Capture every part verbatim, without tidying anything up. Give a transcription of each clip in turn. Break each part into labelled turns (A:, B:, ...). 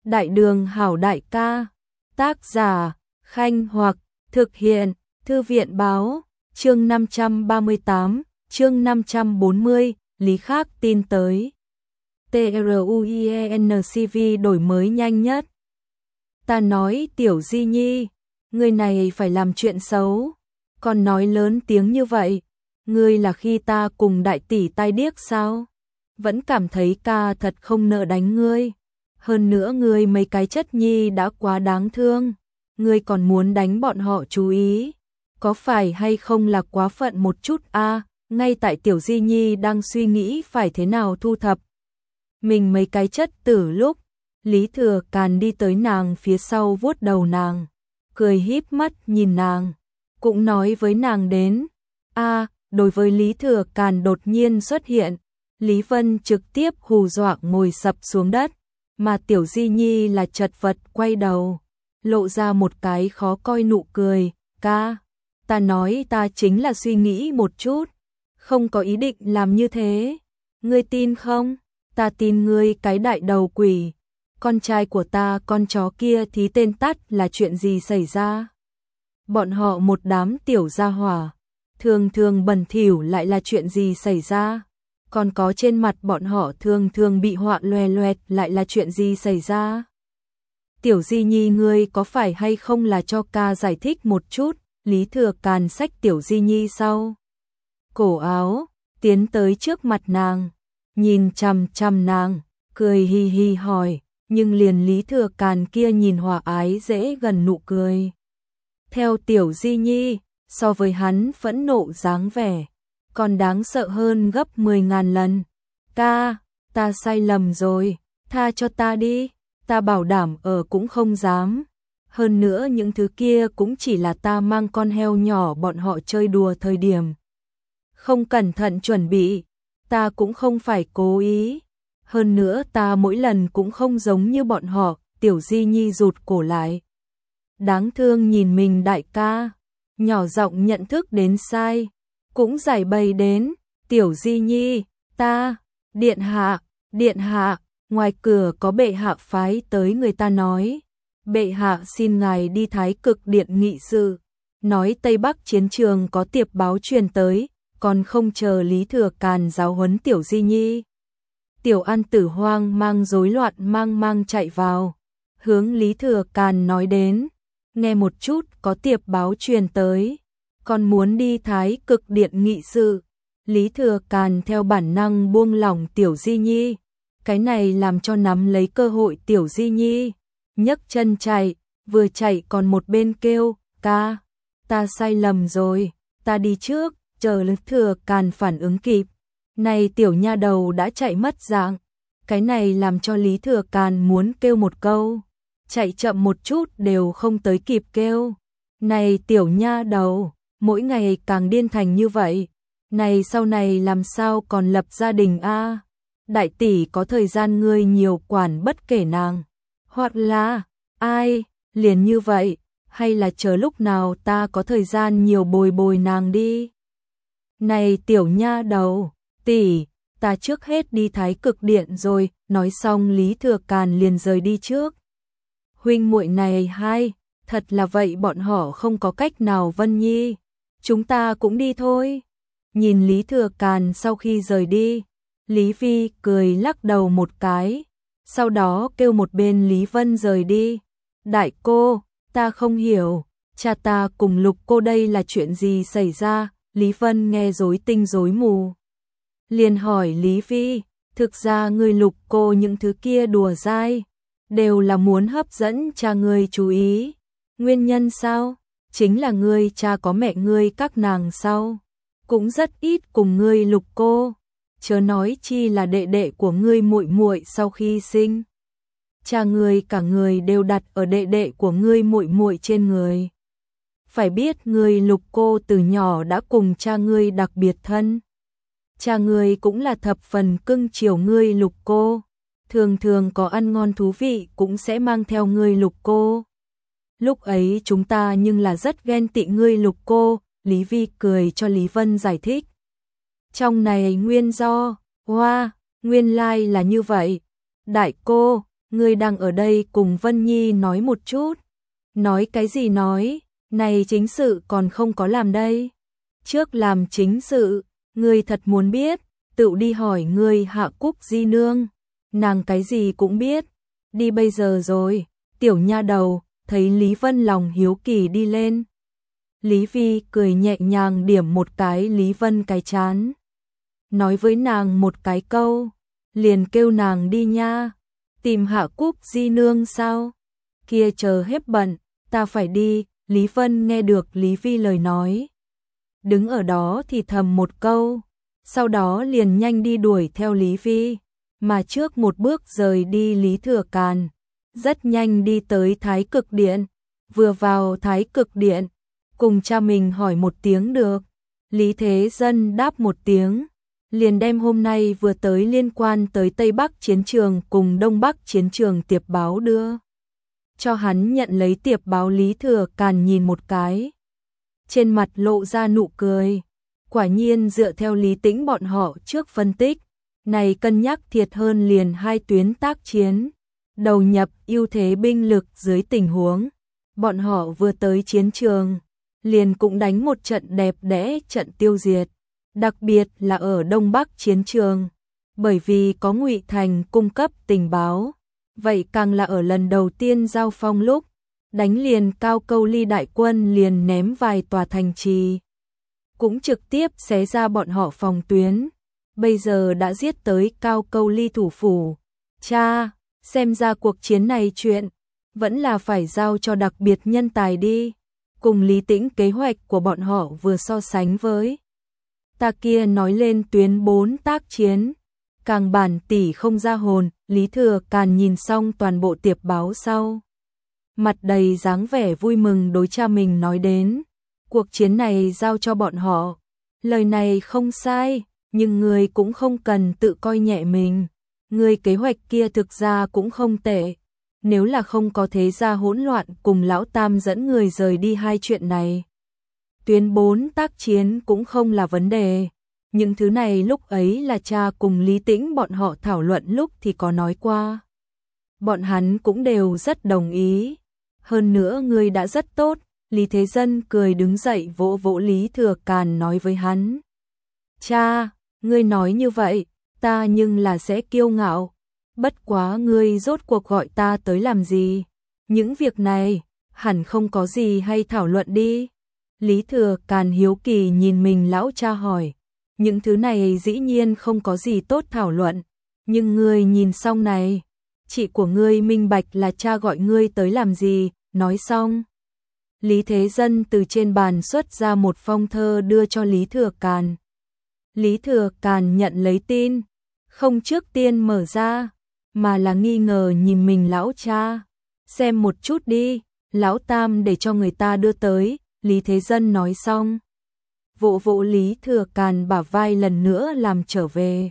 A: Đại đường hảo đại ca. Tác giả Khanh Hoặc. Thực hiện Thư viện Báo. Chương năm trăm ba mươi tám. Chương năm trăm bốn mươi. Lý Khắc tin tới. TRUIENCV đổi mới nhanh nhất. Ta nói Tiểu Di Nhi, người này phải làm chuyện xấu, còn nói lớn tiếng như vậy, ngươi là khi ta cùng đại tỷ tai điếc sao? Vẫn cảm thấy ca thật không nỡ đánh ngươi. Hơn nữa ngươi mấy cái chất nhi đã quá đáng thương, ngươi còn muốn đánh bọn họ chú ý, có phải hay không là quá phận một chút a? À, ngay tại Tiểu Di Nhi đang suy nghĩ phải thế nào thu thập mình mấy cái chất tử lúc, Lý Thừa Càn đi tới nàng phía sau vuốt đầu nàng, cười híp mắt nhìn nàng, cũng nói với nàng đến. A, à, đối với Lý Thừa Càn đột nhiên xuất hiện, Lý Vân trực tiếp hù dọa ngồi sập xuống đất, mà Tiểu Di Nhi là chật vật quay đầu, lộ ra một cái khó coi nụ cười. Ca, ta nói ta chính là suy nghĩ một chút, không có ý định làm như thế, ngươi tin không? Ta tin ngươi cái đại đầu quỷ. Con trai của ta con chó kia thí tên tắt là chuyện gì xảy ra? Bọn họ một đám tiểu gia hỏa, thường thường bẩn thỉu lại là chuyện gì xảy ra? Còn có trên mặt bọn họ thường thường bị họa loè loẹt lại là chuyện gì xảy ra? Tiểu Di Nhi ngươi có phải hay không là cho ca giải thích một chút? Lý Thừa Càn xách Tiểu Di Nhi sau cổ áo, tiến tới trước mặt nàng, nhìn chằm chằm nàng, cười hi hi hỏi, nhưng liền Lý Thừa Càn kia nhìn hòa ái dễ gần nụ cười. Theo Tiểu Di Nhi, so với hắn phẫn nộ dáng vẻ, còn đáng sợ hơn gấp mười ngàn lần. Ca, ta sai lầm rồi, tha cho ta đi, ta bảo đảm ở cũng không dám. Hơn nữa những thứ kia cũng chỉ là ta mang con heo nhỏ bọn họ chơi đùa thời điểm. Không cẩn thận chuẩn bị, ta cũng không phải cố ý. Hơn nữa ta mỗi lần cũng không giống như bọn họ. Tiểu Di Nhi rụt cổ lại, đáng thương nhìn mình đại ca, nhỏ giọng nhận thức đến sai, cũng giải bày đến. Tiểu Di Nhi, ta, điện hạ, điện hạ, ngoài cửa có bệ hạ phái tới người ta nói, bệ hạ xin ngài đi Thái Cực Điện nghị sự, nói Tây Bắc chiến trường có tiệp báo truyền tới, còn không chờ Lý Thừa Càn giáo huấn Tiểu Di Nhi. Tiểu An Tử hoang mang rối loạn mang mang chạy vào, hướng Lý Thừa Càn nói đến, nghe một chút có tiệp báo truyền tới, còn muốn đi Thái Cực Điện nghị sự. Lý Thừa Càn theo bản năng buông lỏng Tiểu Di Nhi, cái này làm cho nắm lấy cơ hội Tiểu Di Nhi nhấc chân chạy, vừa chạy còn một bên kêu, ca, ta sai lầm rồi, ta đi trước. Chờ Lý Thừa Càn phản ứng kịp, này tiểu nha đầu đã chạy mất dạng, cái này làm cho Lý Thừa Càn muốn kêu một câu, chạy chậm một chút đều không tới kịp kêu. Này tiểu nha đầu, mỗi ngày càng điên thành như vậy, này sau này làm sao còn lập gia đình a? Đại tỷ có thời gian ngươi nhiều quản bất kể nàng, hoặc là, ai, liền như vậy, hay là chờ lúc nào ta có thời gian nhiều bồi bồi nàng đi. Này tiểu nha đầu, tỷ, ta trước hết đi Thái Cực Điện rồi. Nói xong Lý Thừa Càn liền rời đi trước. Huynh muội này hai, thật là vậy bọn họ không có cách nào. Vân Nhi, chúng ta cũng đi thôi. Nhìn Lý Thừa Càn sau khi rời đi, Lý Vi cười lắc đầu một cái, sau đó kêu một bên Lý Vân rời đi. Đại cô, ta không hiểu, cha ta cùng Lục cô đây là chuyện gì xảy ra? Lý Vân nghe rối tinh rối mù, liền hỏi Lý Vi, thực ra người Lục cô những thứ kia đùa dai, đều là muốn hấp dẫn cha ngươi chú ý. Nguyên nhân sao? Chính là ngươi cha có mẹ ngươi các nàng sau, cũng rất ít cùng ngươi Lục cô, chớ nói chi là đệ đệ của ngươi muội muội sau khi sinh. Cha ngươi cả người đều đặt ở đệ đệ của ngươi muội muội trên người. Phải biết ngươi Lục cô từ nhỏ đã cùng cha ngươi đặc biệt thân. Cha ngươi cũng là thập phần cưng chiều ngươi Lục cô, thường thường có ăn ngon thú vị cũng sẽ mang theo ngươi Lục cô. Lúc ấy chúng ta nhưng là rất ghen tị ngươi Lục cô. Lý Vi cười cho Lý Vân giải thích. Trong này nguyên do, hoa, nguyên lai là như vậy. Đại cô, ngươi đang ở đây cùng Vân Nhi nói một chút. Nói cái gì nói, này chính sự còn không có làm đây. Trước làm chính sự, ngươi thật muốn biết, tự đi hỏi ngươi Hạ Cúc di nương, nàng cái gì cũng biết. Đi bây giờ rồi. Tiểu nha đầu, thấy Lý Vân lòng hiếu kỳ đi lên. Lý Vi cười nhẹ nhàng điểm một cái Lý Vân cái chán. Nói với nàng một cái câu, liền kêu nàng đi nha. Tìm Hạ Cúc di nương sao? Kia chờ hết bận, ta phải đi. Lý Vân nghe được Lý Vi lời nói, đứng ở đó thì thầm một câu, sau đó liền nhanh đi đuổi theo Lý Vi, mà trước một bước rời đi Lý Thừa Càn, rất nhanh đi tới Thái Cực Điện. Vừa vào Thái Cực Điện, cùng cha mình hỏi một tiếng được. Lý Thế Dân đáp một tiếng, liền đem hôm nay vừa tới liên quan tới Tây Bắc chiến trường cùng Đông Bắc chiến trường tiệp báo đưa cho hắn. Nhận lấy tiệp báo, Lý Thừa Càn nhìn một cái, trên mặt lộ ra nụ cười. Quả nhiên dựa theo Lý Tĩnh bọn họ trước phân tích, này cân nhắc thiệt hơn liền hai tuyến tác chiến, đầu nhập ưu thế binh lực dưới tình huống bọn họ vừa tới chiến trường, liền cũng đánh một trận đẹp đẽ trận tiêu diệt, đặc biệt là ở Đông Bắc chiến trường, bởi vì có Ngụy Thành cung cấp tình báo, vậy càng là ở lần đầu tiên giao phong lúc, đánh liền Cao Câu Ly đại quân liền ném vài tòa thành trì, cũng trực tiếp xé ra bọn họ phòng tuyến, bây giờ đã giết tới Cao Câu Ly thủ phủ. Cha, xem ra cuộc chiến này chuyện vẫn là phải giao cho đặc biệt nhân tài đi. Cùng Lý Tĩnh kế hoạch của bọn họ vừa so sánh với ta kia nói lên tuyến bốn tác chiến, càng bản tỉ không ra hồn. Lý Thừa Càn nhìn xong toàn bộ tiệp báo sau, mặt đầy dáng vẻ vui mừng đối cha mình nói đến, cuộc chiến này giao cho bọn họ, lời này không sai, nhưng người cũng không cần tự coi nhẹ mình, người kế hoạch kia thực ra cũng không tệ, nếu là không có thế gia hỗn loạn cùng lão tam dẫn người rời đi hai chuyện này, tuyến bốn tác chiến cũng không là vấn đề. Những thứ này lúc ấy là cha cùng Lý Tĩnh bọn họ thảo luận lúc thì có nói qua, bọn hắn cũng đều rất đồng ý. Hơn nữa ngươi đã rất tốt. Lý Thế Dân cười đứng dậy vỗ vỗ Lý Thừa Càn nói với hắn, cha, ngươi nói như vậy, ta nhưng là sẽ kiêu ngạo, bất quá ngươi rốt cuộc gọi ta tới làm gì, những việc này, hẳn không có gì hay thảo luận đi. Lý Thừa Càn hiếu kỳ nhìn mình lão cha hỏi, những thứ này dĩ nhiên không có gì tốt thảo luận, nhưng ngươi nhìn xong này, chị của ngươi minh bạch là cha gọi ngươi tới làm gì. Nói xong, Lý Thế Dân từ trên bàn xuất ra một phong thơ đưa cho Lý Thừa Càn. Lý Thừa Càn nhận lấy tin, không trước tiên mở ra, mà là nghi ngờ nhìn mình lão cha. Xem một chút đi, lão tam để cho người ta đưa tới. Lý Thế Dân nói xong, vỗ vỗ Lý Thừa Càn bả vai lần nữa làm trở về.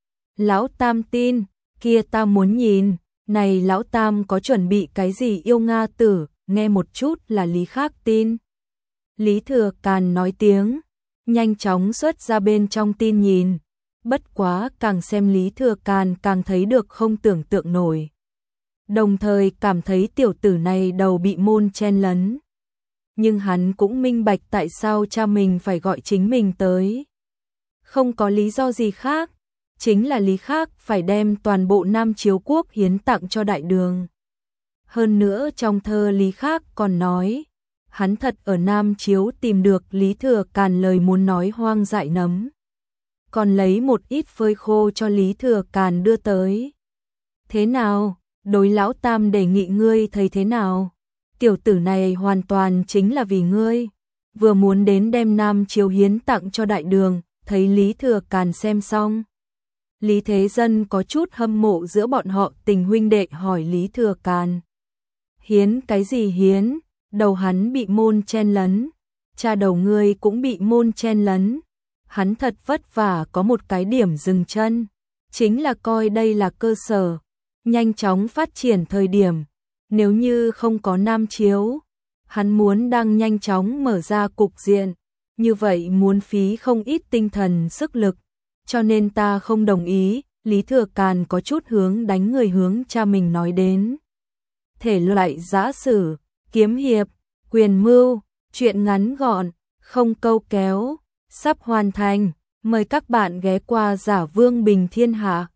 A: Lão tam tin, kia ta muốn nhìn, này lão tam có chuẩn bị cái gì yêu Nga tử, nghe một chút là Lý Khác tin. Lý Thừa Càn nói tiếng, nhanh chóng xuất ra bên trong tin nhìn, bất quá càng xem Lý Thừa Càn càng thấy được không tưởng tượng nổi. Đồng thời cảm thấy tiểu tử này đầu bị môn chen lấn. Nhưng hắn cũng minh bạch tại sao cha mình phải gọi chính mình tới. Không có lý do gì khác, chính là Lý Khác phải đem toàn bộ Nam Chiếu Quốc hiến tặng cho đại đường. Hơn nữa trong thơ Lý Khác còn nói, hắn thật ở Nam Chiếu tìm được Lý Thừa Càn lời muốn nói hoang dại nấm. Còn lấy một ít phơi khô cho Lý Thừa Càn đưa tới. Thế nào, đối lão tam đề nghị ngươi thấy thế nào? Tiểu tử này hoàn toàn chính là vì ngươi, vừa muốn đến đem Nam Chiếu hiến tặng cho đại đường. Thấy Lý Thừa Càn xem xong, Lý Thế Dân có chút hâm mộ giữa bọn họ tình huynh đệ, hỏi Lý Thừa Càn, hiến cái gì hiến? Đầu hắn bị môn chen lấn, cha đầu ngươi cũng bị môn chen lấn, hắn thật vất vả có một cái điểm dừng chân, chính là coi đây là cơ sở, nhanh chóng phát triển thời điểm. Nếu như không có Nam Chiếu, hắn muốn đang nhanh chóng mở ra cục diện, như vậy muốn phí không ít tinh thần sức lực, cho nên ta không đồng ý. Lý Thừa Càn có chút hướng đánh người hướng cha mình nói đến. Thể loại giã sử, kiếm hiệp, quyền mưu, truyện ngắn gọn, không câu kéo, sắp hoàn thành. Mời các bạn ghé qua Giả Vương Bình Thiên Hạ.